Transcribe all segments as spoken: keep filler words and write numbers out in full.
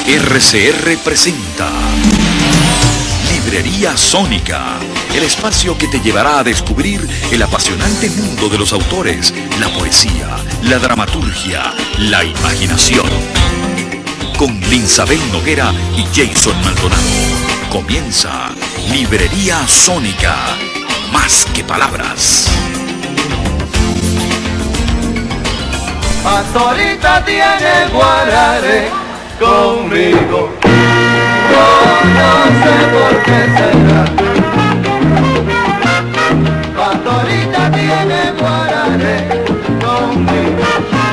R C R presenta Librería Sónica, el espacio que te llevará a descubrir el apasionante mundo de los autores, la poesía, la dramaturgia, la imaginación. Con Linsabel Noguera y Jason Maldonado. Comienza Librería Sónica, más que palabras. Pastorita tiene guarare conmigo, yo no sé por qué será. Pastorita tiene guarare conmigo,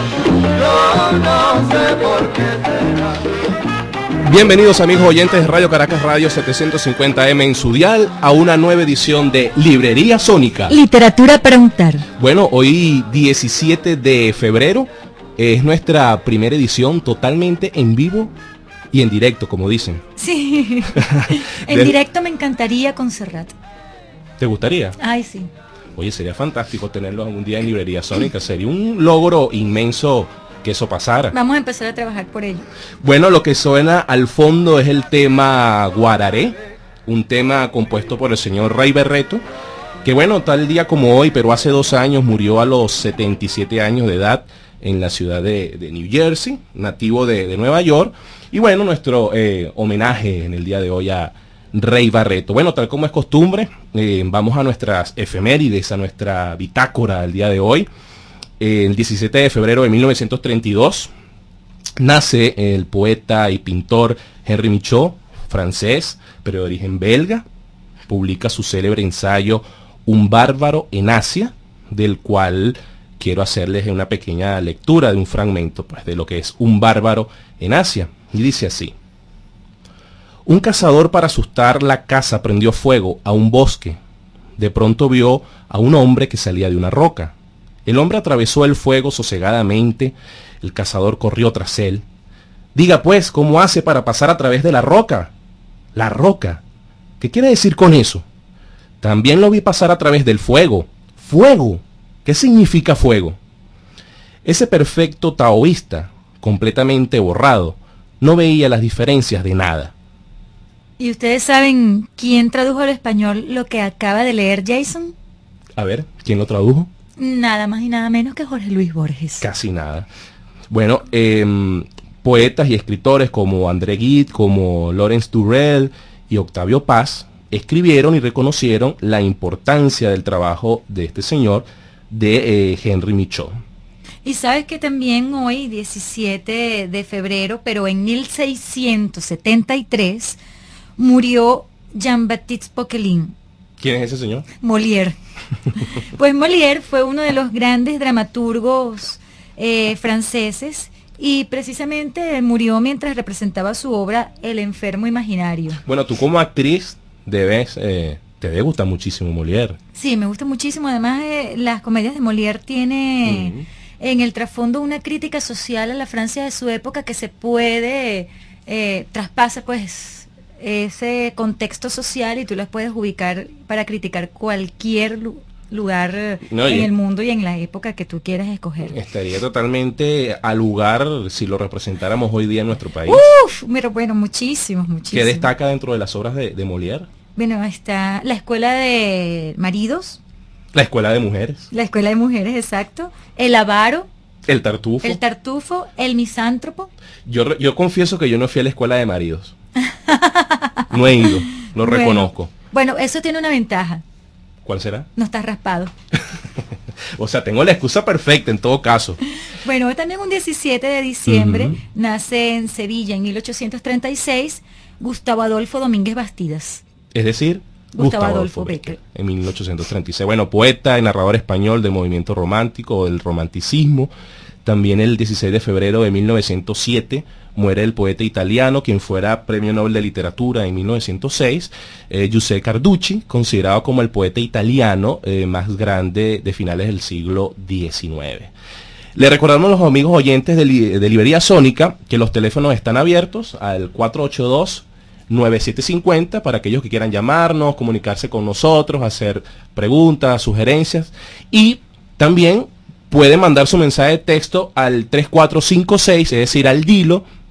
yo no sé por qué será. Bienvenidos amigos oyentes de Radio Caracas Radio setecientos cincuenta eme en su dial a una nueva edición de Librería Sónica. Literatura para untar. Bueno, hoy diecisiete de febrero es nuestra primera edición totalmente en vivo y en directo, como dicen. Sí, en Del... directo me encantaría con Serrat. ¿Te gustaría? Ay, sí. Oye, sería fantástico tenerlos algún día en Librería Sónica, sería un logro inmenso que eso pasara. Vamos a empezar a trabajar por ello. Bueno, lo que suena al fondo es el tema Guararé, un tema compuesto por el señor Rey Barreto, que bueno, tal día como hoy, pero hace dos años murió a los setenta y siete años de edad en la ciudad de, de New Jersey, nativo de, de Nueva York. Y bueno, nuestro eh, homenaje en el día de hoy a Rey Barreto. Bueno, tal como es costumbre, eh, vamos a nuestras efemérides, a nuestra bitácora del día de hoy. El diecisiete de febrero de mil novecientos treinta y dos nace el poeta y pintor Henri Michaux, francés, pero de origen belga. Publica su célebre ensayo Un bárbaro en Asia, del cual quiero hacerles una pequeña lectura de un fragmento pues, de lo que es Un bárbaro en Asia. Y dice así: un cazador para asustar la caza prendió fuego a un bosque. De pronto vio a un hombre que salía de una roca. El hombre atravesó el fuego sosegadamente. El cazador corrió tras él. Diga pues, ¿cómo hace para pasar a través de la roca? La roca. ¿Qué quiere decir con eso? También lo vi pasar a través del fuego. ¡Fuego! ¿Qué significa fuego? Ese perfecto taoísta, completamente borrado, no veía las diferencias de nada. ¿Y ustedes saben quién tradujo al español lo que acaba de leer Jason? A ver, ¿quién lo tradujo? Nada más y nada menos que Jorge Luis Borges. Casi nada. Bueno, eh, poetas y escritores como André Gide, como Lawrence Durrell y Octavio Paz escribieron y reconocieron la importancia del trabajo de este señor, de eh, Henri Michaux. Y sabes que también hoy, diecisiete de febrero, pero en mil seiscientos setenta y tres, murió Jean-Baptiste Poquelin. ¿Quién es ese señor? Molière. Pues Molière fue uno de los grandes dramaturgos eh, franceses y precisamente murió mientras representaba su obra El enfermo imaginario. Bueno, tú como actriz debes, eh, te debe gustar muchísimo Molière. Sí, me gusta muchísimo. Además, eh, las comedias de Molière tiene uh-huh. en el trasfondo una crítica social a la Francia de su época que se puede eh, traspasa pues ese contexto social y tú las puedes ubicar para criticar cualquier lu- lugar no, en y, el mundo y en la época que tú quieras escoger. Estaría totalmente al lugar si lo representáramos hoy día en nuestro país. Uf, pero bueno, muchísimos, muchísimos. ¿Qué destaca dentro de las obras de, de Molière? Bueno, está la escuela de maridos. La escuela de mujeres. La escuela de mujeres, exacto. El avaro. El tartufo. El tartufo, el misántropo. Yo, yo confieso que yo no fui a la escuela de maridos. No he ido, lo bueno, reconozco. Bueno, eso tiene una ventaja. ¿Cuál será? No estás raspado. O sea, tengo la excusa perfecta en todo caso. Bueno, también un diecisiete de diciembre uh-huh. nace en Sevilla en mil ochocientos treinta y seis Gustavo Adolfo Domínguez Bastidas. Es decir, Gustavo, Gustavo Adolfo Bécquer. Bécquer. En mil ochocientos treinta y seis. Bueno, poeta y narrador español del movimiento romántico, del romanticismo. También el dieciséis de febrero de mil novecientos siete muere el poeta italiano, quien fuera Premio Nobel de Literatura en mil novecientos seis, eh, Giuseppe Carducci, considerado como el poeta italiano eh, más grande de finales del siglo diecinueve. Le recordamos a los amigos oyentes de, li de Librería Sónica que los teléfonos están abiertos al cuatro ocho dos, nueve siete cinco cero para aquellos que quieran llamarnos, comunicarse con nosotros, hacer preguntas, sugerencias, y también pueden mandar su mensaje de texto al tres cuatro cinco seis, es decir, al Dilo,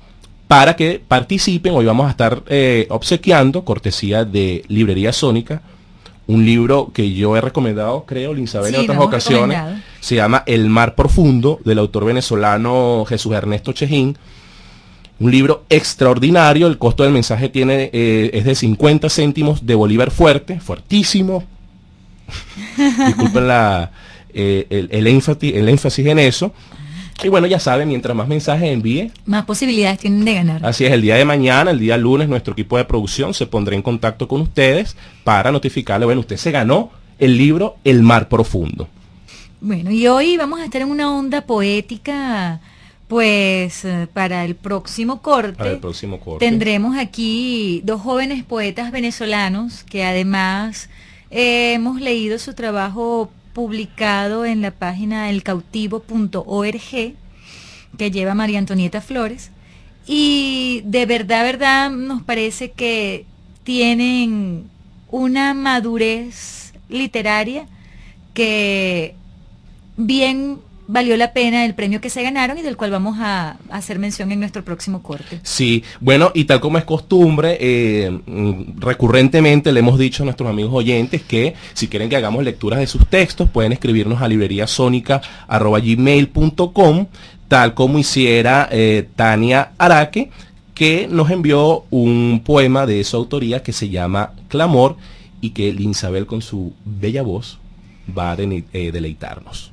para que participen. Hoy vamos a estar eh, obsequiando, cortesía de Librería Sónica, un libro que yo he recomendado, creo, Linsabel, sí, en otras ocasiones. Se llama El Mar Profundo, del autor venezolano Jesús Ernesto Chejín. Un libro extraordinario. El costo del mensaje tiene eh, es de cincuenta céntimos de bolívar fuerte, fuertísimo. Disculpen la, eh, el, el, énfasis, el énfasis en eso. Y bueno, ya saben, mientras más mensajes envíe, más posibilidades tienen de ganar. Así es, el día de mañana, el día lunes, nuestro equipo de producción se pondrá en contacto con ustedes para notificarle, bueno, usted se ganó el libro El Mar Profundo. Bueno, y hoy vamos a estar en una onda poética, pues para el próximo corte. Para el próximo corte. Tendremos aquí dos jóvenes poetas venezolanos que además eh, hemos leído su trabajo publicado en la página el cautivo punto org, que lleva María Antonieta Flores, y de verdad, verdad, nos parece que tienen una madurez literaria que bien valió la pena el premio que se ganaron y del cual vamos a, a hacer mención en nuestro próximo corte. Sí, bueno, y tal como es costumbre, eh, recurrentemente le hemos dicho a nuestros amigos oyentes que si quieren que hagamos lecturas de sus textos, pueden escribirnos a libreriasónica arroba gmail punto com, tal como hiciera eh, Tania Araque, que nos envió un poema de su autoría que se llama Clamor y que Linsabel con su bella voz va a de, eh, deleitarnos.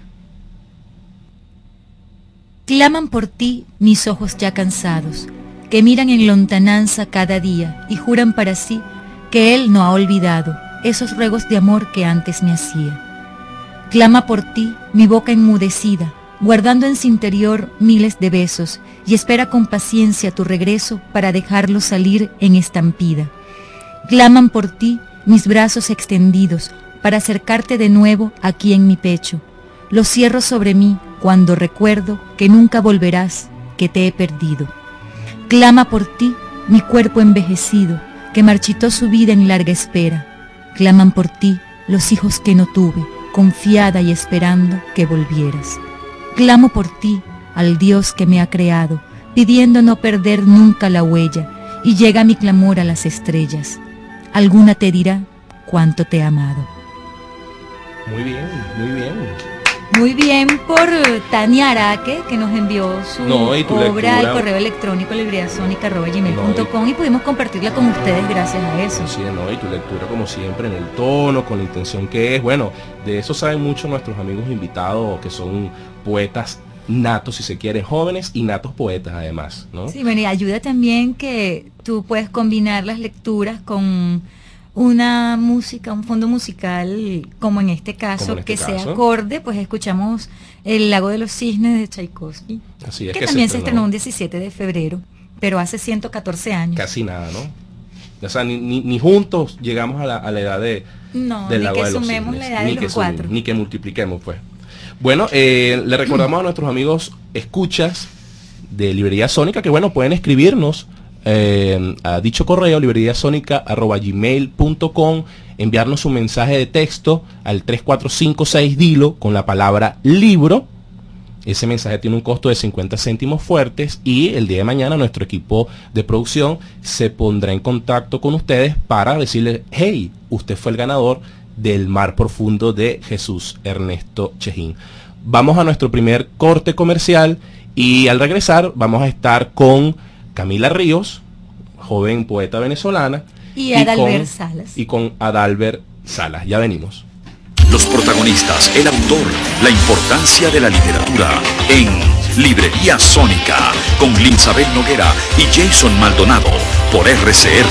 Claman por ti mis ojos ya cansados, que miran en lontananza cada día y juran para sí que él no ha olvidado esos ruegos de amor que antes me hacía. Clama por ti mi boca enmudecida, guardando en su interior miles de besos, y espera con paciencia tu regreso para dejarlo salir en estampida. Claman por ti mis brazos extendidos, para acercarte de nuevo aquí en mi pecho. Los cierro sobre mí cuando recuerdo que nunca volverás, que te he perdido. Clama por ti mi cuerpo envejecido, que marchitó su vida en larga espera. Claman por ti los hijos que no tuve, confiada y esperando que volvieras. Clamo por ti al Dios que me ha creado, pidiendo no perder nunca la huella, y llega mi clamor a las estrellas. Alguna te dirá cuánto te he amado. Muy bien, muy bien. Muy bien por Tania Araque, que nos envió su no, obra al correo electrónico libreriasónica arroba gmail punto com, no, y... y pudimos compartirla con ustedes gracias a eso. Sí, no, y tu lectura como siempre en el tono, con la intención que es. Bueno, de eso saben mucho nuestros amigos invitados, que son poetas natos, si se quieren, jóvenes y natos poetas además, ¿no? Sí, bueno, y ayuda también que tú puedes combinar las lecturas con una música, un fondo musical, como en este caso, en este que caso. sea acorde, pues escuchamos El Lago de los Cisnes de Tchaikovsky, Así es, que, que también se se estrenó un diecisiete de febrero, pero hace ciento catorce años. Casi nada, ¿no? O sea, ni, ni, ni juntos llegamos a la, a la edad de no, del ni Lago que de los sumemos Cisnes, la edad ni de que los cuatro. Sumemos, ni que multipliquemos, pues. Bueno, eh, le recordamos a nuestros amigos escuchas de Librería Sónica que, bueno, pueden escribirnos eh, a dicho correo, libreriasónica arroba gmail punto com, enviarnos un mensaje de texto al tres cuatro cinco seis dilo con la palabra libro. Ese mensaje tiene un costo de cincuenta céntimos fuertes y el día de mañana nuestro equipo de producción se pondrá en contacto con ustedes para decirles, hey, usted fue el ganador del Mar Profundo de Jesús Ernesto Chejín. Vamos a nuestro primer corte comercial y al regresar vamos a estar con Camila Ríos, joven poeta venezolana, y Adalbert Salas. Y con Adalbert Salas. Ya venimos. Los protagonistas, el autor, la importancia de la literatura en Librería Sónica con Linsabel Noguera y Jason Maldonado por R C R.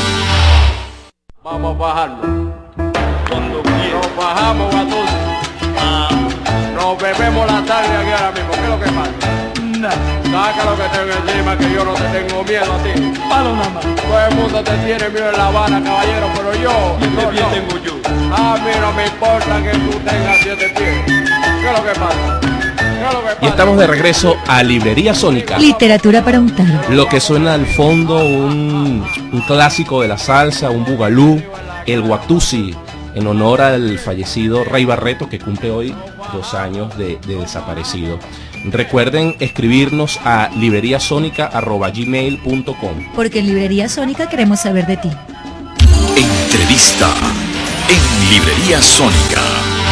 Vamos a bajarnos. Cuando nos bajamos a todos. Ah. Nos bebemos la tarde aquí ahora mismo. ¿Qué es lo que pasa? Nada. Saca lo que tengo encima, que yo no te tengo miedo a ti. Palo nada más. Todo el mundo te tiene miedo en La Habana, caballero, pero yo... ¿Qué no, pie no. tengo yo? A mí no me importa que tú tengas siete pies. ¿Qué es lo que pasa? ¿Qué es lo que pasa? Y estamos de regreso a Librería Sónica. Literatura para untar. Lo que suena al fondo, un, un clásico de la salsa, un bugalú, el Watusi, en honor al fallecido Rey Barreto, que cumple hoy dos años de, de desaparecido. Recuerden escribirnos a libreriasónica arroba gmail punto com. Porque en Librería Sónica queremos saber de ti. Entrevista en Librería Sónica.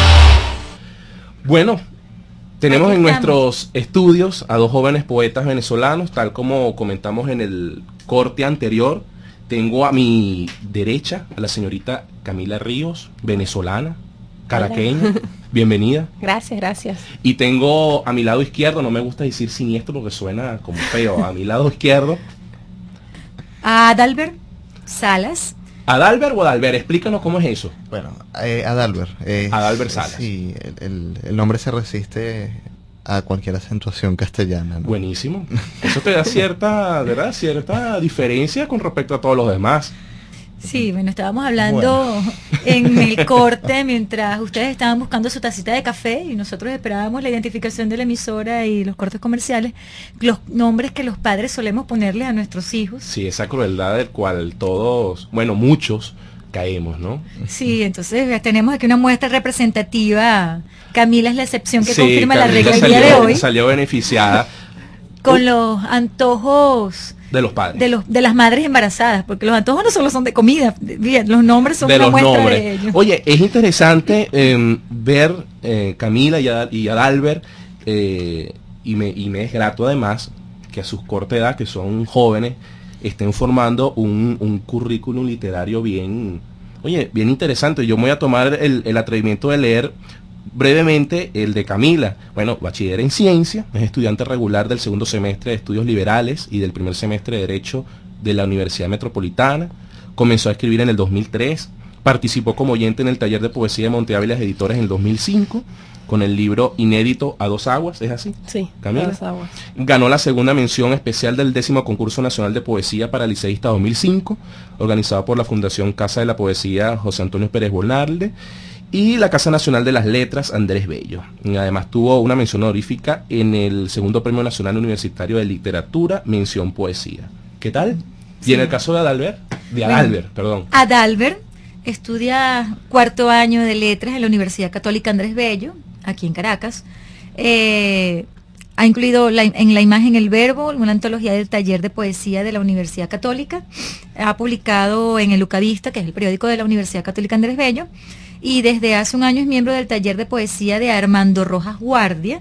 Bueno, tenemos Aquí en estamos. nuestros estudios a dos jóvenes poetas venezolanos, tal como comentamos en el corte anterior. Tengo a mi derecha a la señorita Camila Ríos, venezolana, caraqueña. Bienvenida. Gracias, gracias. Y tengo a mi lado izquierdo, no me gusta decir siniestro porque suena como feo, a mi lado izquierdo, A Adalbert Salas. ¿Adalbert o Adalbert? Explícanos cómo es eso. Bueno, eh, Adalbert. Eh, Adalbert Salas. Sí, el, el, el nombre se resiste a cualquier acentuación castellana, ¿no? Buenísimo. Eso te da cierta, ¿verdad? Cierta diferencia con respecto a todos los demás. Sí, bueno, estábamos hablando en el corte mientras ustedes estaban buscando su tacita de café y nosotros esperábamos la identificación de la emisora y los cortes comerciales, los nombres que los padres solemos ponerle a nuestros hijos. Sí, esa crueldad del cual todos, bueno, muchos caemos, ¿no? Sí, entonces tenemos aquí una muestra representativa. Camila es la excepción que Sí, confirma la Camila regla el salió, día de hoy, salió beneficiada con los antojos de los padres. de los de las madres embarazadas, porque los antojos no solo son de comida, bien, los nombres son de una los muestra nombres. de ellos. Oye, es interesante eh, ver eh, Camila y, Ad, y Adalbert, eh, y, me, y me es grato además que a sus corta edad, que son jóvenes, estén formando un, un currículum literario bien, oye, bien interesante. Yo me voy a tomar el, el atrevimiento de leer brevemente el de Camila. Bueno, bachiller en ciencia, es estudiante regular del segundo semestre de estudios liberales y del primer semestre de derecho de la Universidad Metropolitana. Comenzó a escribir en el dos mil tres, participó como oyente en el taller de poesía de Monte Ávila Editores en el dos mil cinco con el libro inédito A Dos Aguas, ¿es así? Sí, Camila. A Dos Aguas. Ganó la segunda mención especial del décimo concurso nacional de poesía para liceísta dos mil cinco, organizado por la Fundación Casa de la Poesía José Antonio Pérez Bonalde y la Casa Nacional de las Letras Andrés Bello. Y además tuvo una mención honorífica en el segundo Premio Nacional Universitario de Literatura, mención poesía. ¿Qué tal? Sí. Y en el caso de Adalbert, de Bueno. Adalbert, perdón. Adalbert estudia cuarto año de letras en la Universidad Católica Andrés Bello, aquí en Caracas. Eh, ha incluido la, en la imagen El Verbo, una antología del taller de poesía de la Universidad Católica. Ha publicado en El Ucavista, que es el periódico de la Universidad Católica Andrés Bello. Y desde hace un año es miembro del taller de poesía de Armando Rojas Guardia.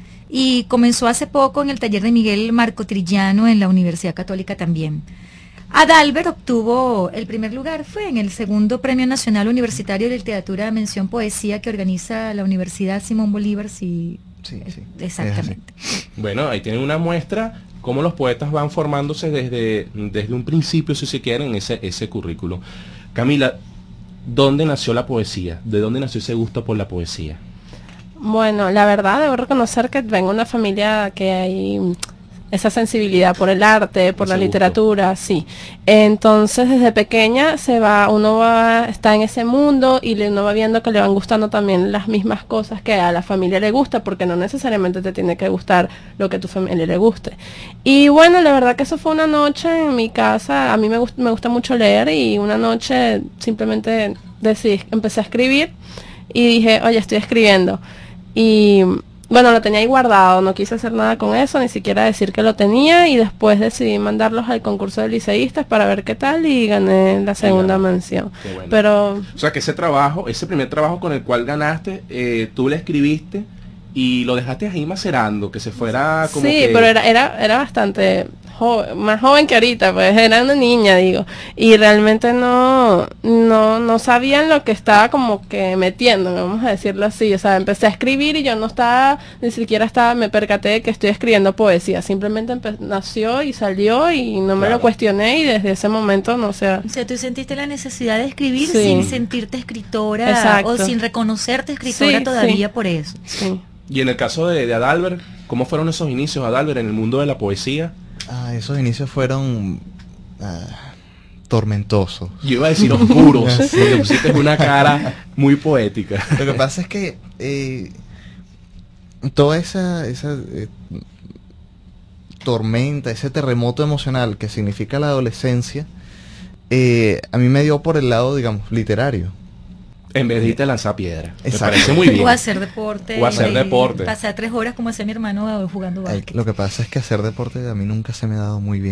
Y comenzó hace poco en el taller de Miguel Marco Trillano en la Universidad Católica también. Adalbert obtuvo el primer lugar, fue en el segundo Premio Nacional Universitario de Literatura Mención Poesía que organiza la Universidad Simón Bolívar. Sí, Sí, sí, exactamente. Bueno, ahí tienen una muestra cómo los poetas van formándose desde, desde un principio, si se quieren, ese, ese currículo. Camila, ¿dónde nació la poesía? ¿De dónde nació ese gusto por la poesía? Bueno, la verdad debo reconocer que vengo de una familia que hay esa sensibilidad por el arte, por Ese la gusto. literatura, sí. Entonces desde pequeña se va, uno va, está en ese mundo y le- uno va viendo que le van gustando también las mismas cosas que a la familia le gusta, porque no necesariamente te tiene que gustar lo que a tu familia le guste. Y bueno, la verdad que eso fue una noche en mi casa, a mí me, gust- me gusta mucho leer y una noche simplemente decidí, empecé a escribir y dije, oye, estoy escribiendo. Y bueno, lo tenía ahí guardado, no quise hacer nada con eso, ni siquiera decir que lo tenía, y después decidí mandarlos al concurso de liceístas para ver qué tal y gané la segunda ganó. mención. Qué bueno. Pero O sea, que ese trabajo, ese primer trabajo con el cual ganaste, eh, tú le escribiste y lo dejaste ahí macerando, que se fuera como sí, que... pero era, era, era bastante joven, más joven que ahorita, pues era una niña, digo, y realmente no, no, no sabía en lo que estaba como que metiendo, vamos a decirlo así. O sea, empecé a escribir y yo no estaba, ni siquiera estaba, me percaté de que estoy escribiendo poesía, simplemente empe- nació y salió y no me Claro. lo cuestioné, y desde ese momento no sé. O sea, tú sentiste la necesidad de escribir Sí. sin sentirte escritora Exacto. o sin reconocerte escritora Sí, todavía sí. por eso. Sí. Y en el caso de, de Adalbert, ¿cómo fueron esos inicios, Adalbert, en el mundo de la poesía? Ah, esos inicios fueron ah, tormentosos. Yo iba a decir oscuros, Sí. porque pusiste una cara muy poética. Lo que pasa es que eh, toda esa, esa eh, tormenta, ese terremoto emocional que significa la adolescencia, eh, a mí me dio por el lado, digamos, literario. En vez de irte a lanzar piedra. Me Exacto. parece muy bien. O hacer deporte. O hacer y deporte. Pasar tres horas como hacía mi hermano jugando Ay, básquet. lo que pasa es que hacer deporte a mí nunca se me ha dado muy bien.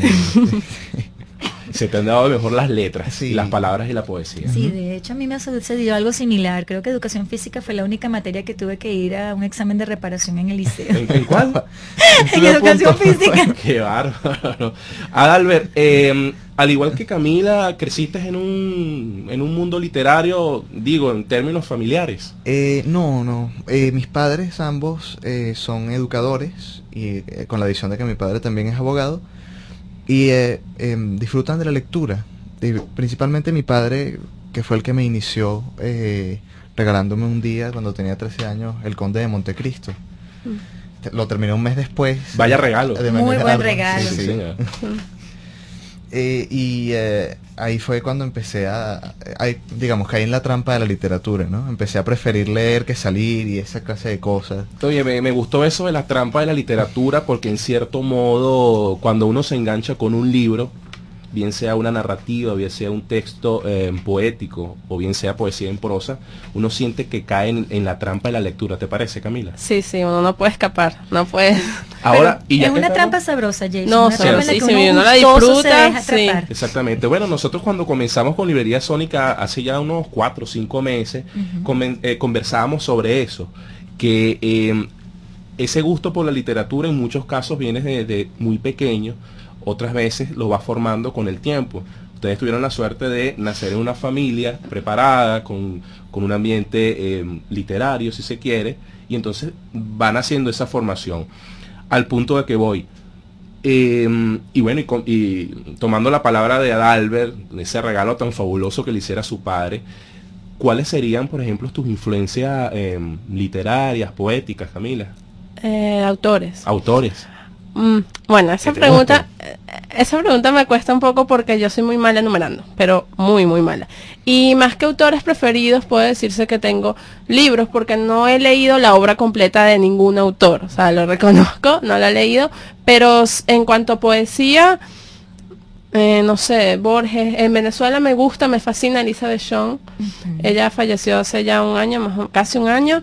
Se te han dado mejor las letras, Sí. y las palabras y la poesía. Sí, de hecho a mí me ha sucedido algo similar. Creo que educación física fue la única materia que tuve que ir a un examen de reparación en el liceo. ¿En, en cuál? En educación física. Qué bárbaro. Adalbert, eh, al igual que Camila, creciste en un, en un mundo literario, digo, en términos familiares. Eh, no, no. Eh, mis padres ambos eh, son educadores y eh, con la adición de que mi padre también es abogado y eh, em, disfrutan de la lectura. Y principalmente mi padre, que fue el que me inició eh, regalándome un día cuando tenía trece años El Conde de Montecristo. Te- Lo terminé un mes después. Vaya regalo. De Muy manera- buen regalo. Sí, Sí, sí. señor. Eh, y eh, ahí fue cuando empecé a, ahí, digamos, caí en la trampa de la literatura, ¿no? Empecé a preferir leer que salir y esa clase de cosas. Oye, me, me gustó eso de la trampa de la literatura porque en cierto modo, cuando uno se engancha con un libro, bien sea una narrativa, bien sea un texto eh, poético o bien sea poesía en prosa, uno siente que cae en, en la trampa de la lectura. ¿Te parece, Camila? Sí, sí, uno no puede escapar, no puede. Ahora, Pero y ya es que una estamos- trampa sabrosa, Jason. No, una trampa en la sí, que sí, uno uno la gustoso disfruta, se deja sí. atrapar. Exactamente. Bueno, nosotros cuando comenzamos con Librería Sónica hace ya unos cuatro o cinco meses, Ujú. comen- eh, conversábamos sobre eso, que eh, ese gusto por la literatura en muchos casos viene desde muy pequeño, otras veces lo va formando con el tiempo. Ustedes tuvieron la suerte de nacer en una familia preparada, con, con un ambiente eh, literario, si se quiere, y entonces van haciendo esa formación. Al punto de que voy. Eh, y bueno, y, con- y tomando la palabra de Adalbert, ese regalo tan fabuloso que le hiciera a su padre, ¿cuáles serían, por ejemplo, tus influencias eh, literarias, poéticas, Camila? Eh, autores. Autores. Mm, bueno, esa ¿Que te pregunta, eh, esa pregunta me cuesta un poco porque yo soy muy mala enumerando, pero muy, muy mala. Y más que autores preferidos, puede decirse que tengo libros porque no he leído la obra completa de ningún autor. O sea, lo reconozco, no la he leído, pero s- en cuanto a poesía, eh, no sé, Borges, en Venezuela me gusta, me fascina Elizabeth Shon. Ella falleció hace ya un año, más o- casi un año.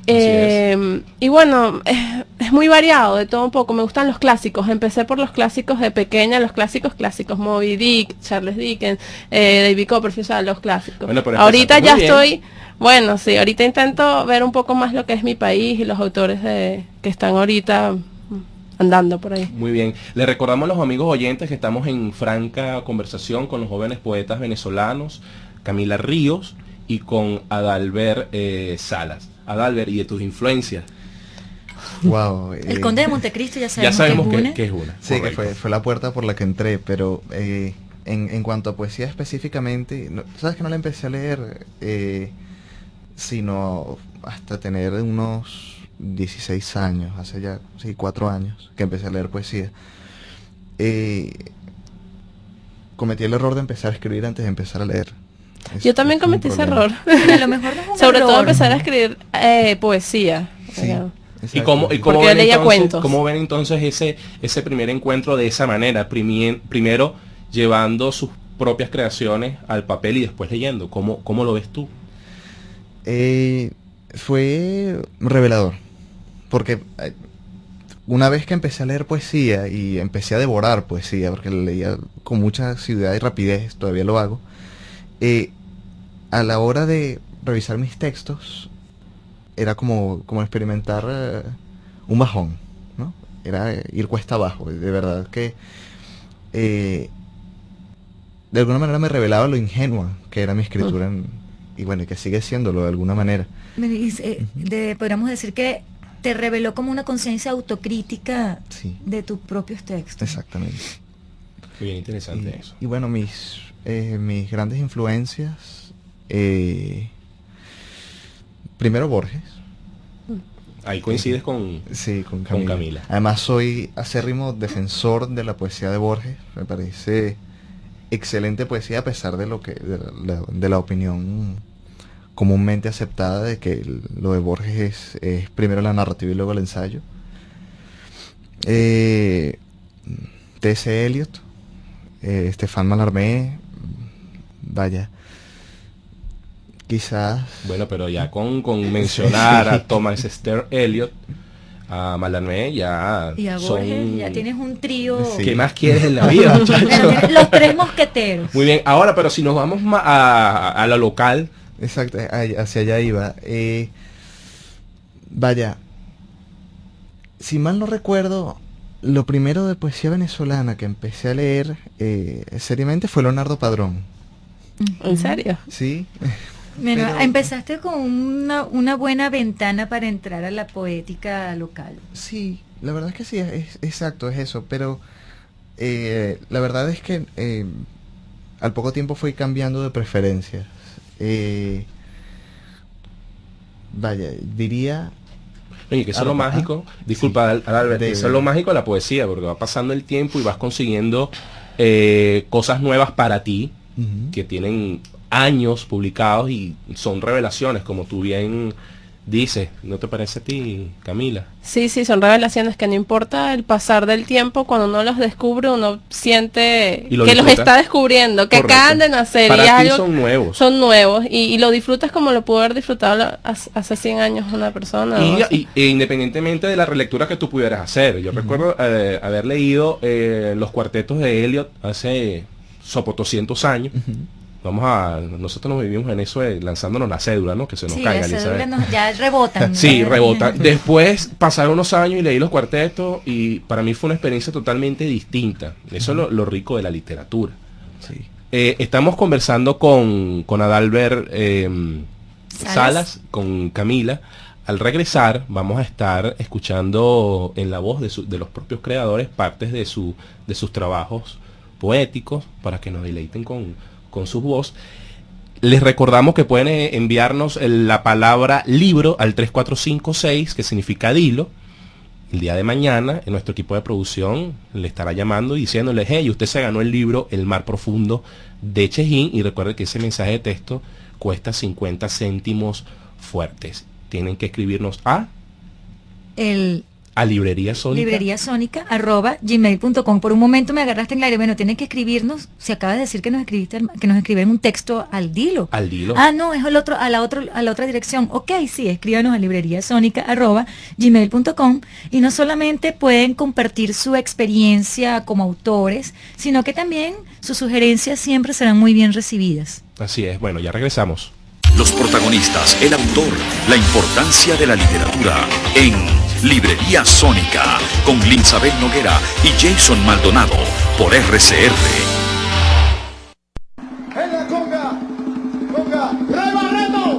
Eh, y bueno, es, es muy variado, de todo un poco. Me gustan los clásicos. Empecé por los clásicos de pequeña, los clásicos clásicos, Moby Dick, Charles Dickens, eh, David Copperfield, o sea, los clásicos. Bueno, pero Ahorita empezaste ya muy bien. estoy, bueno, sí, ahorita intento ver un poco más lo que es mi país y los autores de, que están ahorita mm, andando por ahí. Muy bien. Le recordamos a los amigos oyentes que estamos en franca conversación con los jóvenes poetas venezolanos, Camila Ríos y con Adalbert eh, Salas. Adalbert, y de tus influencias. Wow. El eh, Conde de Montecristo ya Ya sabemos, sabemos que, es que, una. que es una. Sí, que correcto. fue, fue la puerta por la que entré, pero eh, en, en cuanto a poesía específicamente, no- sabes que no la empecé a leer, eh, sino hasta tener unos dieciséis años, hace ya, sí, cuatro años que empecé a leer poesía. Eh, cometí el error de empezar a escribir antes de empezar a leer. Es- Yo también es un cometí ese problema. error. Pero a lo mejor no es un Sobre todo error. empezar a escribir eh, poesía. Sí, Eh, ¿Y exacto. cómo, y cómo Porque yo ven leía entonces, cuentos. cómo ven entonces ese, ese primer encuentro de esa manera? Primien- primero llevando sus propias creaciones al papel y después leyendo. ¿Cómo, cómo lo ves tú? Eh, fue revelador, porque eh, una vez que empecé a leer poesía y empecé a devorar poesía, porque la leía con mucha asiduidad y rapidez, todavía lo hago, eh, a la hora de revisar mis textos, era como, como experimentar eh, un bajón, ¿no? Era eh, ir cuesta abajo, de verdad que eh, de alguna manera me revelaba lo ingenua que era mi escritura en- y bueno, y que sigue siéndolo de alguna manera. Me dice, eh, de- podríamos decir que te reveló como una conciencia autocrítica Sí, de tus propios textos. exactamente. Bien interesante Y, eso. y bueno, mis, eh, mis grandes influencias, eh, primero Borges, Ahí coincides con... sí, con Con Camila. Camila. Además soy acérrimo defensor de la poesía de Borges, me parece excelente poesía a pesar de lo que de la, de la opinión comúnmente aceptada de que el- lo de Borges es, es primero la narrativa y luego el ensayo. Eh, T S. Eliot, eh, Stéphane Mallarmé, vaya, quizás... Bueno, pero ya con, con mencionar a Thomas Stern Eliot, a Mallarmé, ya Y a son... Borges, ya tienes un trío. Sí. ¿Qué más quieres en la vida, muchacho? Bueno, tienes los tres mosqueteros. Muy bien, ahora, pero si nos vamos ma- a, a lo local, Exacto, ay- hacia allá iba. Eh, vaya, si mal no recuerdo, lo primero de poesía venezolana que empecé a leer eh, seriamente fue Leonardo Padrón. ¿En serio? Sí. Bueno, Pero- empezaste con una, una buena ventana para entrar a la poética local. Sí, la verdad es que sí, es, exacto, es eso, pero eh, la verdad es que eh, al poco tiempo fui cambiando de preferencias. Eh, vaya, diría... oye, que eso es lo Ah, mágico, ah, disculpa, sí. Al- Albert, De- eso es lo mágico de la poesía, porque va pasando el tiempo y vas consiguiendo eh, cosas nuevas para ti, Ujú. que tienen años publicados y son revelaciones, como tú bien dices. ¿No te parece a ti, Camila? Sí, sí, son revelaciones que no importa el pasar del tiempo, cuando uno los descubre, uno siente Y lo que los disfruta. está descubriendo, que Correcto. acaban de nacer. Para y es ti algo- son nuevos. son nuevos y, y lo disfrutas como lo pudo haber disfrutado la- hace, hace cien años una persona. Y, o sea. y- e independientemente de la relectura que tú pudieras hacer. Yo recuerdo eh, haber leído eh, los cuartetos de Eliot hace sopotoscientos años. Ujú. Vamos a, nosotros nos vivimos en eso de lanzándonos la cédula, ¿no? Que se nos Sí, caiga, las Elizabeth. cédulas nos- ya rebotan. Sí, Ya- rebota. Después pasaron unos años y leí los cuartetos y para mí fue una experiencia totalmente distinta. Eso es lo, lo rico de la literatura. Sí. Eh, estamos conversando con, con Adalbert eh, Salas. Salas, con Camila. Al regresar vamos a estar escuchando en la voz de, su- de los propios creadores partes de, su, de sus trabajos poéticos para que nos deleiten con, con su voz. Les recordamos que pueden eh, enviarnos el- la palabra libro al tres cuatro cinco seis, que significa dilo. El día de mañana, en nuestro equipo de producción le estará llamando y diciéndole, hey, usted se ganó el libro El Mar Profundo de Chejín, y recuerde que ese mensaje de texto cuesta cincuenta céntimos fuertes. Tienen que escribirnos a, El a Librería Sónica. librería sónica arroba gmail punto com. Por un momento me agarraste en el aire. Bueno, tienen que escribirnos. Si acabas de decir que nos escribiste al- que nos escriben un texto al dilo. Al dilo. Ah, no, es el otro, a la otro, a la otra dirección. Ok, sí, escríbanos a librería sónica arroba gmail punto com. Y no solamente pueden compartir su experiencia como autores, sino que también sus sugerencias siempre serán muy bien recibidas. Así es. Bueno, ya regresamos. Los protagonistas, el autor, la importancia de la literatura en Librería Sónica con Linsabel Noguera y Jason Maldonado por R C R. En la conga, conga, Ray Barreto.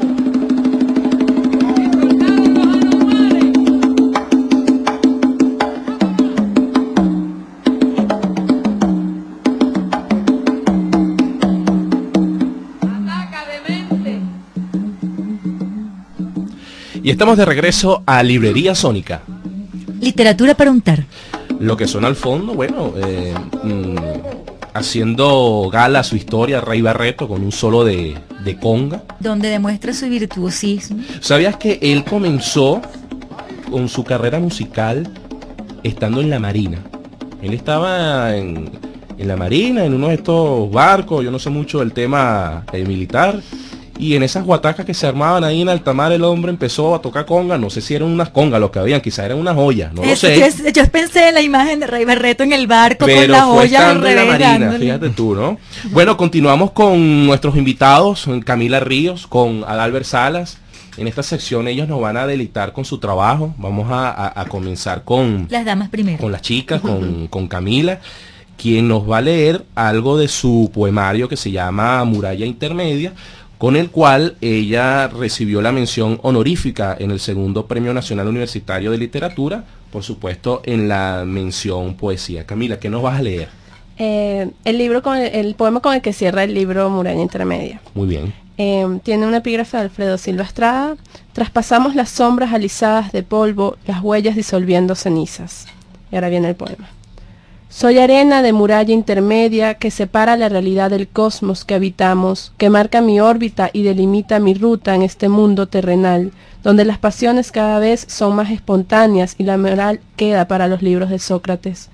Y estamos de regreso a Librería Sónica. Literatura para untar. Lo que suena al fondo, bueno, eh, mm, haciendo gala a su historia, Ray Barreto, con un solo de, de conga. Donde demuestra su virtuosismo. ¿Sabías que él comenzó con su carrera musical estando en la Marina? Él estaba en, en la Marina, en uno de estos barcos, yo no sé mucho del tema eh, militar, y en esas guatacas que se armaban ahí en alta mar, el hombre empezó a tocar conga. No sé si eran unas congas los que habían, quizás eran unas ollas, no lo Eso, sé. yo, yo pensé en la imagen de Ray Barreto en el barco con Pero la fue olla al estando en la revés, Marina, dándole. fíjate tú, ¿no? Bueno, continuamos con nuestros invitados, Camila Ríos, con Adalbert Salas. En esta sección ellos nos van a deleitar con su trabajo. Vamos a, a- a comenzar con, Las damas primero. con las chicas, con, con Camila, quien nos va a leer algo de su poemario que se llama Muralla Intermedia, con el cual ella recibió la mención honorífica en el segundo Premio Nacional Universitario de Literatura, por supuesto en la mención poesía. Camila, ¿qué nos vas a leer? Eh, el libro con el, el poema con el que cierra el libro Muralla Intermedia. Muy bien. Eh, tiene una epígrafe de Alfredo Silva Estrada. Traspasamos las sombras alisadas de polvo, las huellas disolviendo cenizas. Y ahora viene el poema. Soy arena de muralla intermedia que separa la realidad del cosmos que habitamos, que marca mi órbita y delimita mi ruta en este mundo terrenal, donde las pasiones cada vez son más espontáneas y la moral queda para los libros de Sócrates.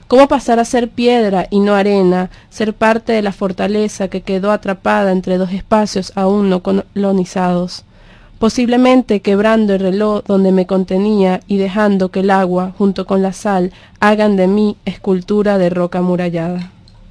¿Cómo pasar a ser piedra y no arena, ser parte de la fortaleza que quedó atrapada entre dos espacios aún no colonizados? Posiblemente quebrando el reloj donde me contenía y dejando que el agua, junto con la sal, hagan de mí escultura de roca amurallada.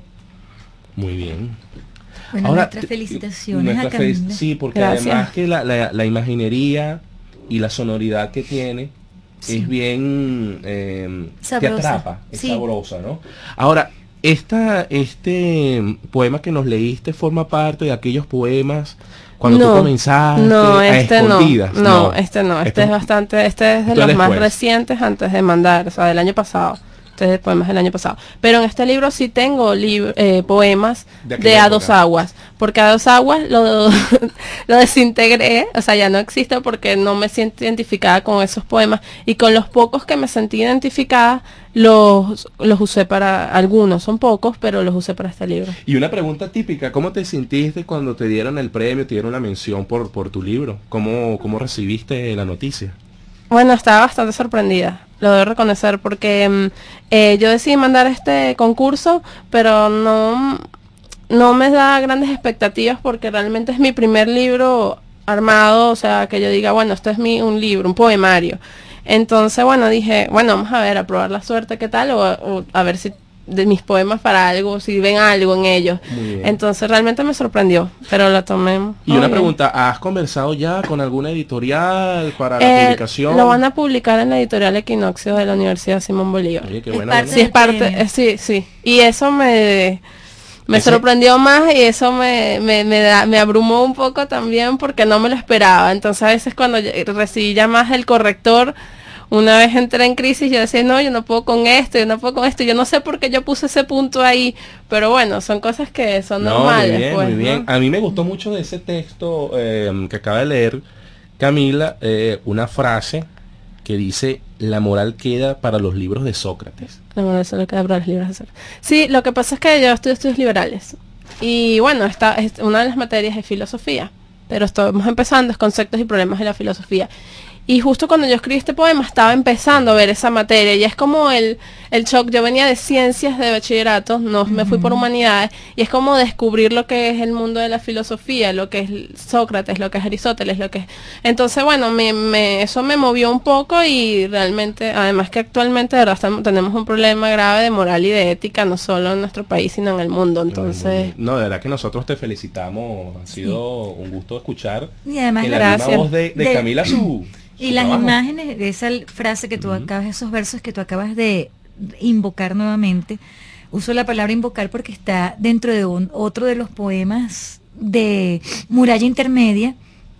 Muy bien. Bueno, Ahora, nuestras felicitaciones nuestra a Camila. fel- Sí, porque Gracias. además que la, la, la imaginería y la sonoridad que tiene Sí. es bien eh, te Sabrosa. atrapa, es Sí. sabrosa, ¿no? Ahora, esta, este poema que nos leíste forma parte de aquellos poemas cuando no, tú comenzaste no, a este no, escondidas. no, este no, este Esto- es bastante, este es de esto los es más después. recientes antes de mandar, o sea, del año pasado. Este es de poemas del año pasado. Pero en este libro sí tengo lib- eh, poemas De de, aquella A época. Dos Aguas, porque A Dos Aguas lo, lo desintegré, o sea, ya no existe porque no me siento identificada con esos poemas, y con los pocos que me sentí identificada los, los usé para, algunos son pocos, pero los usé para este libro. Y una pregunta típica, ¿cómo te sentiste cuando te dieron el premio, te dieron la mención por, por tu libro? ¿Cómo, cómo recibiste la noticia? Bueno, estaba bastante sorprendida, lo debo reconocer, porque mm, eh, yo decidí mandar este concurso, pero no, no me da grandes expectativas porque realmente es mi primer libro armado, o sea, que yo diga, bueno, esto es mi un libro, un poemario. Entonces, bueno, dije, bueno, vamos a ver, a probar la suerte, qué tal, o, o a ver si de mis poemas para algo, si ven algo en ellos. Muy bien. Entonces realmente me sorprendió, pero la tomé. Y muy una bien. pregunta, ¿has conversado ya con alguna editorial para la Eh, publicación? Lo van a publicar en la editorial Equinoccio de la Universidad Simón Bolívar. Oye, qué Es buena, parte buena. Sí, es del parte, premio. eh, sí, sí. Y eso me, me Ese- sorprendió más y eso me, me, me, da- me abrumó un poco también porque no me lo esperaba. Entonces a veces cuando ya- recibí llamadas del corrector, una vez entré en crisis, yo decía, no, yo no puedo con esto, yo no puedo con esto. Yo no sé por qué yo puse ese punto ahí, pero bueno, son cosas que son No, normales. muy bien, pues, muy bien. ¿no? A mí me gustó mucho de ese texto eh, que acaba de leer Camila, eh, una frase que dice, la moral queda para los libros de Sócrates. No, bueno, eso es lo que habrá los libros de hacer. Sí, lo que pasa es que yo estudio estudios liberales. Y bueno, esta es una de las materias es filosofía. Pero estamos empezando, es conceptos y problemas de la filosofía. Y justo cuando yo escribí este poema estaba empezando a ver esa materia y es como el, el shock. Yo venía de ciencias de bachillerato, no me fui por humanidades y es como descubrir lo que es el mundo de la filosofía, lo que es Sócrates, lo que es Aristóteles, lo que es... Entonces, bueno, me, me, eso me movió un poco y realmente, además que actualmente de verdad estamos- tenemos un problema grave de moral y de ética, no solo en nuestro país, sino en el mundo. Entonces, No, de verdad que nosotros te felicitamos. Ha sido un gusto escuchar Y además en la gracias. misma voz de, de De- Camila su, Y su las trabajo. imágenes, esa l- frase que tú acabas, esos versos que tú acabas de invocar nuevamente, uso la palabra invocar porque está dentro de un, otro de los poemas de Muralla Intermedia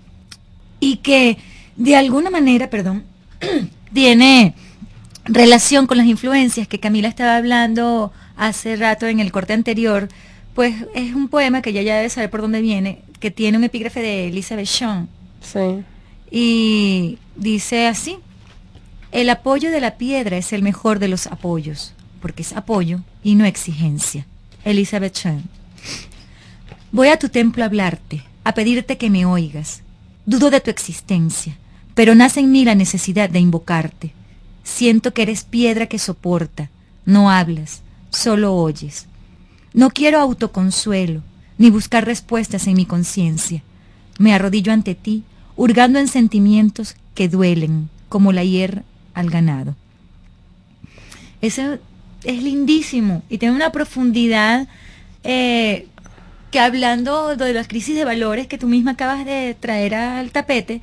y que de alguna manera, perdón, tiene relación con las influencias que Camila estaba hablando hace rato en el corte anterior. Pues es un poema que ya ya debe saber por dónde viene, que tiene un epígrafe de Elizabeth Shaw. sí. Y dice así: el apoyo de la piedra es el mejor de los apoyos, porque es apoyo y no exigencia. Elizabeth Shaw. Voy a tu templo a hablarte, a pedirte que me oigas. Dudo de tu existencia, pero nace en mí la necesidad de invocarte. Siento que eres piedra que soporta, no hablas, solo oyes. No quiero autoconsuelo, ni buscar respuestas en mi conciencia. Me arrodillo ante ti, hurgando en sentimientos que duelen, como la hiel al ganado. Eso es lindísimo y tiene una profundidad eh, que, hablando de las crisis de valores que tú misma acabas de traer al tapete,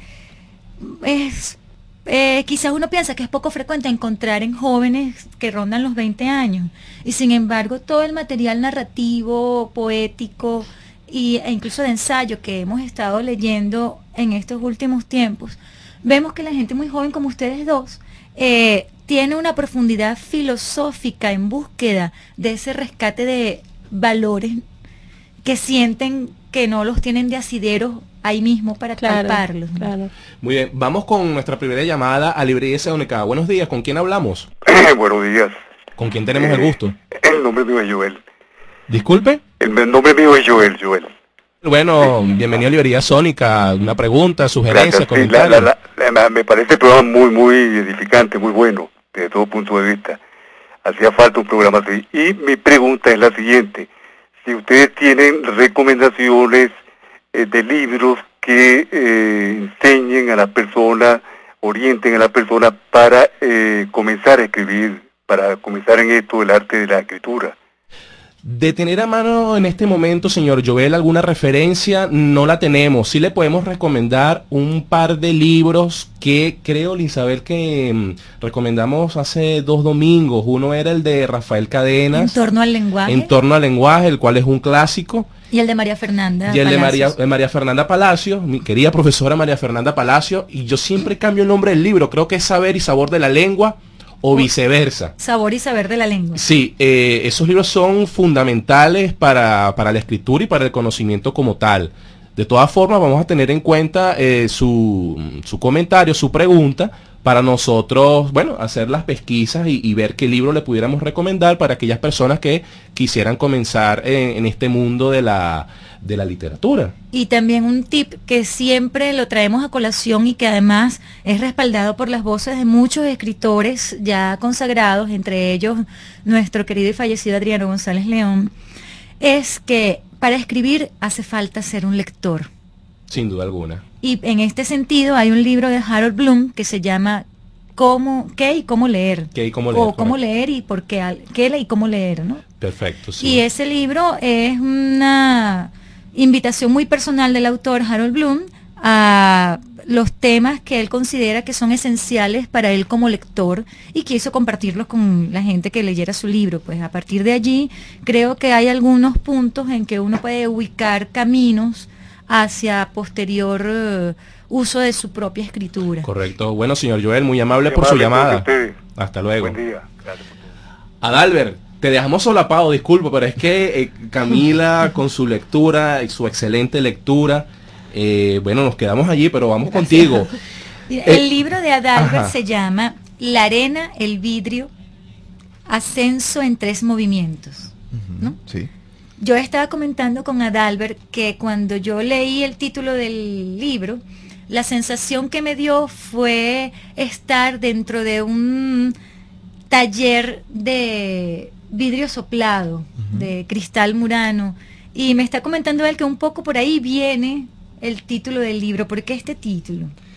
es eh, quizás uno piensa que es poco frecuente encontrar en jóvenes que rondan los veinte años, y sin embargo todo el material narrativo, poético y, e incluso de ensayo que hemos estado leyendo en estos últimos tiempos, vemos que la gente muy joven como ustedes dos eh, tiene una profundidad filosófica en búsqueda de ese rescate de valores que sienten que no los tienen de asidero ahí mismo para Claro, palparlos, ¿no? claro. Muy bien, vamos con nuestra primera llamada a Librería S N K. Buenos días, ¿con quién hablamos? Buenos días. ¿Con quién tenemos el gusto? El nombre mío es Joel. Disculpe. El, el nombre mío es Joel, Joel. Bueno, bienvenido a Librería Sónica. Una pregunta, sugerencia, Gracias. Sí, la- comentario. la- la- la- me parece el programa muy, muy edificante, muy bueno, desde todo punto de vista. hacía falta un programa así. Y mi pregunta es la siguiente: si ustedes tienen recomendaciones eh, de libros que eh, enseñen a la persona, orienten a la persona para eh, comenzar a escribir, para comenzar en esto del arte de la escritura. De tener a mano en este momento, señor Joel, alguna referencia, no la tenemos. Sí le podemos recomendar un par de libros que creo, Isabel, que mm, recomendamos hace dos domingos. Uno era el de Rafael Cadenas. En torno al lenguaje. En torno al lenguaje, el cual es un clásico. Y el de María Fernanda Y el de María, Palacios. de María Fernanda Palacio, mi querida profesora María Fernanda Palacio. Y yo siempre cambio el nombre del libro. Creo que es Saber y Sabor de la Lengua. O viceversa. Sabor y saber de la lengua. Sí, eh, esos libros son fundamentales para, para la escritura y para el conocimiento como tal. De todas formas, vamos a tener en cuenta eh, su, su comentario, su pregunta, para nosotros, bueno, hacer las pesquisas y, y ver qué libro le pudiéramos recomendar para aquellas personas que quisieran comenzar en, en este mundo de la, de la literatura. Y también un tip que siempre lo traemos a colación y que además es respaldado por las voces de muchos escritores ya consagrados, entre ellos nuestro querido y fallecido Adriano González León, es que para escribir hace falta ser un lector. Sin duda alguna. Y en este sentido hay un libro de Harold Bloom que se llama ¿Cómo, qué y cómo leer? ¿Qué y cómo leer? O cómo leer y por qué, al- qué y cómo leer, ¿no? Perfecto, sí. Y ese libro es una invitación muy personal del autor Harold Bloom a los temas que él considera que son esenciales para él como lector y quiso compartirlos con la gente que leyera su libro. Pues a partir de allí creo que hay algunos puntos en que uno puede ubicar caminos hacia posterior eh, uso de su propia escritura. Correcto. Bueno, señor Joel, muy amable Muy por su amable por llamada. ustedes. Hasta luego. Buen día. Gracias por todo. Adalbert, te dejamos solapado, disculpa, pero es que eh, Camila con su lectura y su excelente lectura, eh, bueno, nos quedamos allí, pero vamos contigo. Mira, Eh, el libro de Adalbert ajá. se llama La arena, el vidrio, ascenso en tres movimientos, ¿no? Sí. Yo estaba comentando con Adalbert que cuando yo leí el título del libro, la sensación que me dio fue estar dentro de un taller de vidrio soplado, uh-huh. de cristal murano, y me está comentando él que un poco por ahí viene el título del libro. ¿Por qué este título?